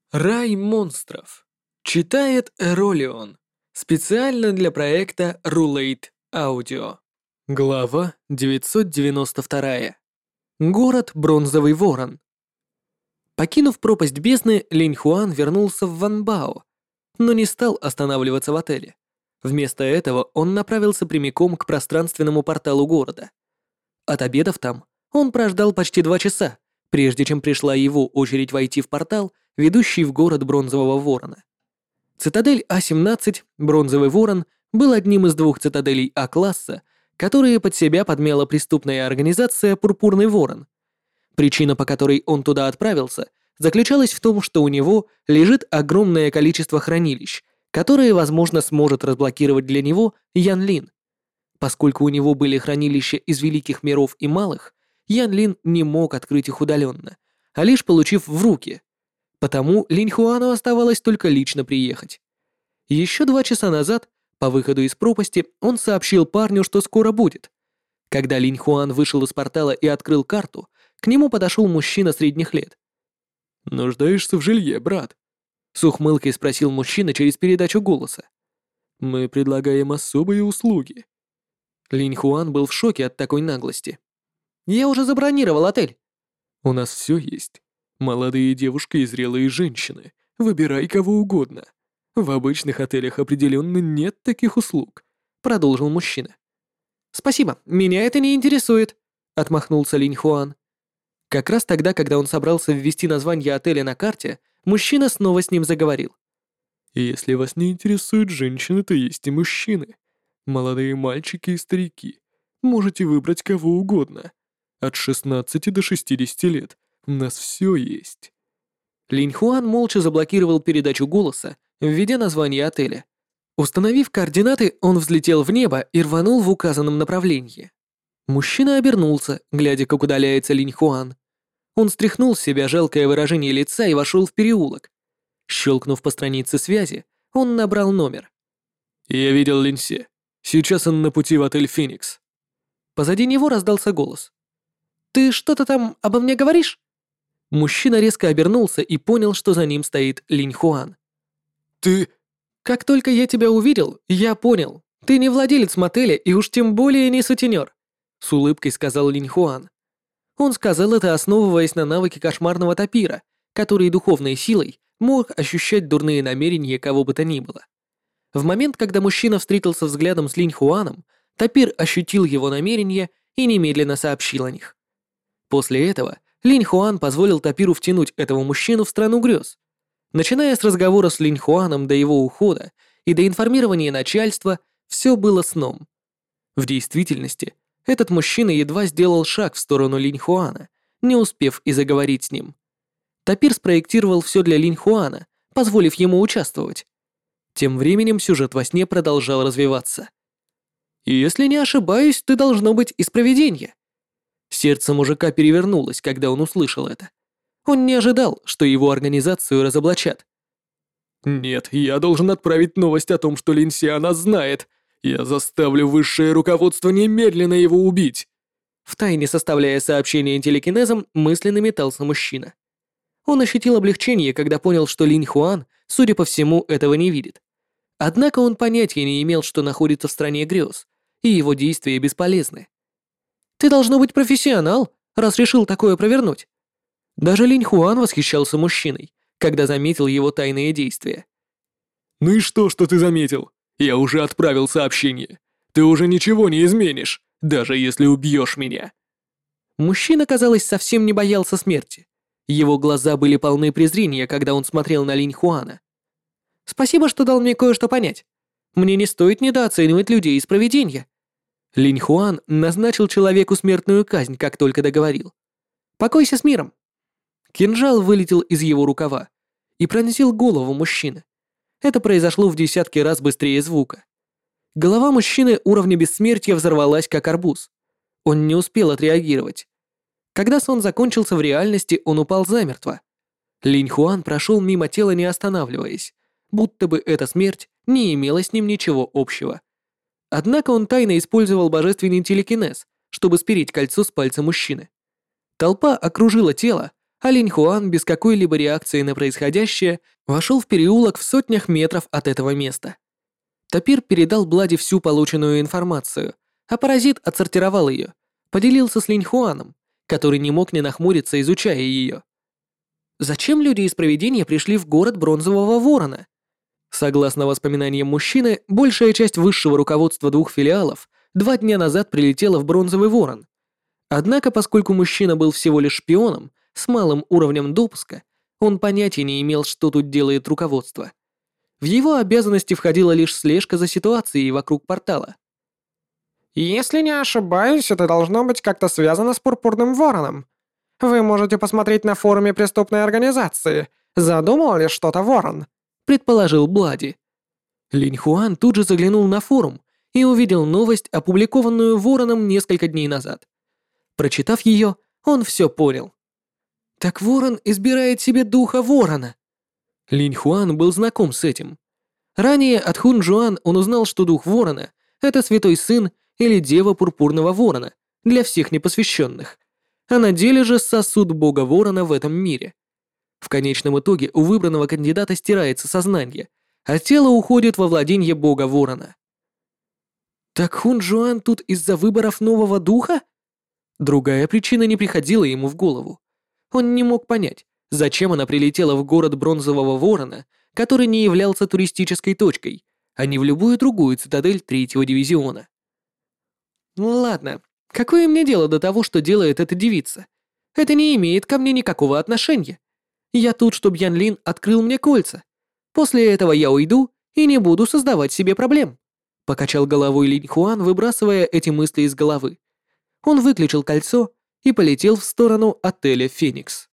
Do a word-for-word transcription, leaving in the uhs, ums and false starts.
Рай монстров. Читает Эролион. Специально для проекта Rulate Audio. Глава девятьсот девяносто два. Город Бронзовый Ворон. Покинув пропасть бездны, Линь Хуан вернулся в Ванбао, но не стал останавливаться в отеле. Вместо этого он направился прямиком к пространственному порталу города. Отобедав там, он прождал почти два часа, прежде чем пришла его очередь войти в портал, ведущий в город Бронзового Ворона. Цитадель А семнадцать, Бронзовый Ворон, был одним из двух цитаделей А-класса, которые под себя подмяла преступная организация «Пурпурный Ворон». Причина, по которой он туда отправился, заключалась в том, что у него лежит огромное количество хранилищ, которые, возможно, сможет разблокировать для него Ян Лин. Поскольку у него были хранилища из великих миров и малых, Ян Лин не мог открыть их удаленно, а лишь получив в руки. Потому Линь Хуану оставалось только лично приехать. Еще два часа назад, по выходу из пропасти, он сообщил парню, что скоро будет. Когда Линь Хуан вышел из портала и открыл карту, к нему подошел мужчина средних лет. «Нуждаешься в жилье, брат?» С ухмылкой спросил мужчина через передачу голоса. «Мы предлагаем особые услуги». Линь Хуан был в шоке от такой наглости. «Я уже забронировал отель». «У нас все есть. Молодые девушки и зрелые женщины. Выбирай кого угодно. В обычных отелях определенно нет таких услуг», — продолжил мужчина. «Спасибо, меня это не интересует», — отмахнулся Линь Хуан. Как раз тогда, когда он собрался ввести название отеля на карте, мужчина снова с ним заговорил. «Если вас не интересуют женщины, то есть и мужчины. Молодые мальчики и старики. Можете выбрать кого угодно. От шестнадцати до шестидесяти лет. У нас все есть». Линь Хуан молча заблокировал передачу голоса, введя название отеля. Установив координаты, он взлетел в небо и рванул в указанном направлении. Мужчина обернулся, глядя, как удаляется Линь Хуан. Он стряхнул с себя жалкое выражение лица и вошел в переулок. Щелкнув по странице связи, он набрал номер. «Я видел Линьсе. Сейчас он на пути в отель «Феникс». Позади него раздался голос. «Ты что-то там обо мне говоришь?» Мужчина резко обернулся и понял, что за ним стоит Линь Хуан. «Ты...» «Как только я тебя увидел, я понял. Ты не владелец мотеля и уж тем более не сутенер», — с улыбкой сказал Линь Хуан. Он сказал это, основываясь на навыке кошмарного тапира, который духовной силой мог ощущать дурные намерения кого бы то ни было. В момент, когда мужчина встретился взглядом с Линь Хуаном, тапир ощутил его намерения и немедленно сообщил о них. После этого Линь Хуан позволил тапиру втянуть этого мужчину в страну грез. Начиная с разговора с Линь Хуаном до его ухода и до информирования начальства, все было сном. В действительности, этот мужчина едва сделал шаг в сторону Линь Хуана, не успев и заговорить с ним. Тапир спроектировал все для Линь Хуана, позволив ему участвовать. Тем временем сюжет во сне продолжал развиваться. И если не ошибаюсь, ты должно быть из провидения. Сердце мужика перевернулось, когда он услышал это. Он не ожидал, что его организацию разоблачат. «Нет, я должен отправить новость о том, что Линьсе о нас знает. Я заставлю высшее руководство немедленно его убить». Втайне составляя сообщение телекинезом, мысленно метался мужчина. Он ощутил облегчение, когда понял, что Линь Хуан, судя по всему, этого не видит. Однако он понятия не имел, что находится в стране грез, и его действия бесполезны. «Ты должно быть профессионал, раз решил такое провернуть». Даже Линь Хуан восхищался мужчиной, когда заметил его тайные действия. «Ну и что, что ты заметил? Я уже отправил сообщение. Ты уже ничего не изменишь, даже если убьешь меня». Мужчина, казалось, совсем не боялся смерти. Его глаза были полны презрения, когда он смотрел на Линь Хуана. «Спасибо, что дал мне кое-что понять. Мне не стоит недооценивать людей из провидения». Линь Хуан назначил человеку смертную казнь, как только договорил. «Покойся с миром». Кинжал вылетел из его рукава и пронзил голову мужчины. Это произошло в десятки раз быстрее звука. Голова мужчины уровня бессмертия взорвалась, как арбуз. Он не успел отреагировать. Когда сон закончился в реальности, он упал замертво. Линь Хуан прошел мимо тела, не останавливаясь, будто бы эта смерть не имела с ним ничего общего. Однако он тайно использовал божественный телекинез, чтобы спереть кольцо с пальца мужчины. Толпа окружила тело, а Линь Хуан без какой-либо реакции на происходящее вошел в переулок в сотнях метров от этого места. Тапир передал Блади всю полученную информацию, а паразит отсортировал ее, поделился с Линь Хуаном, который не мог не нахмуриться, изучая ее. Зачем люди из провидения пришли в город Бронзового Ворона? Согласно воспоминаниям мужчины, большая часть высшего руководства двух филиалов два дня назад прилетела в Бронзовый Ворон. Однако, поскольку мужчина был всего лишь шпионом с малым уровнем допуска, он понятия не имел, что тут делает руководство. В его обязанности входила лишь слежка за ситуацией вокруг портала. Если не ошибаюсь, это должно быть как-то связано с Пурпурным Вороном. Вы можете посмотреть на форуме преступной организации. Задумал ли что-то Ворон? Предположил Блади. Линь Хуан тут же заглянул на форум и увидел новость, опубликованную Вороном несколько дней назад. Прочитав ее, он все понял. Так Ворон избирает себе духа Ворона. Линь Хуан был знаком с этим. Ранее от Хун Жуан он узнал, что дух Ворона — это святой сын или дева Пурпурного Ворона для всех непосвященных, а на деле же сосуд бога Ворона в этом мире. В конечном итоге у выбранного кандидата стирается сознание, а тело уходит во владение бога Ворона. Так Хун Жуан тут из-за выборов нового духа? Другая причина не приходила ему в голову. Он не мог понять, зачем она прилетела в город Бронзового Ворона, который не являлся туристической точкой, а не в любую другую цитадель третьего дивизиона. Ладно, какое мне дело до того, что делает эта девица? Это не имеет ко мне никакого отношения. Я тут, чтобы Ян Лин открыл мне кольца. После этого я уйду и не буду создавать себе проблем. Покачал головой Линь Хуан, выбрасывая эти мысли из головы. Он выключил кольцо и полетел в сторону отеля «Феникс».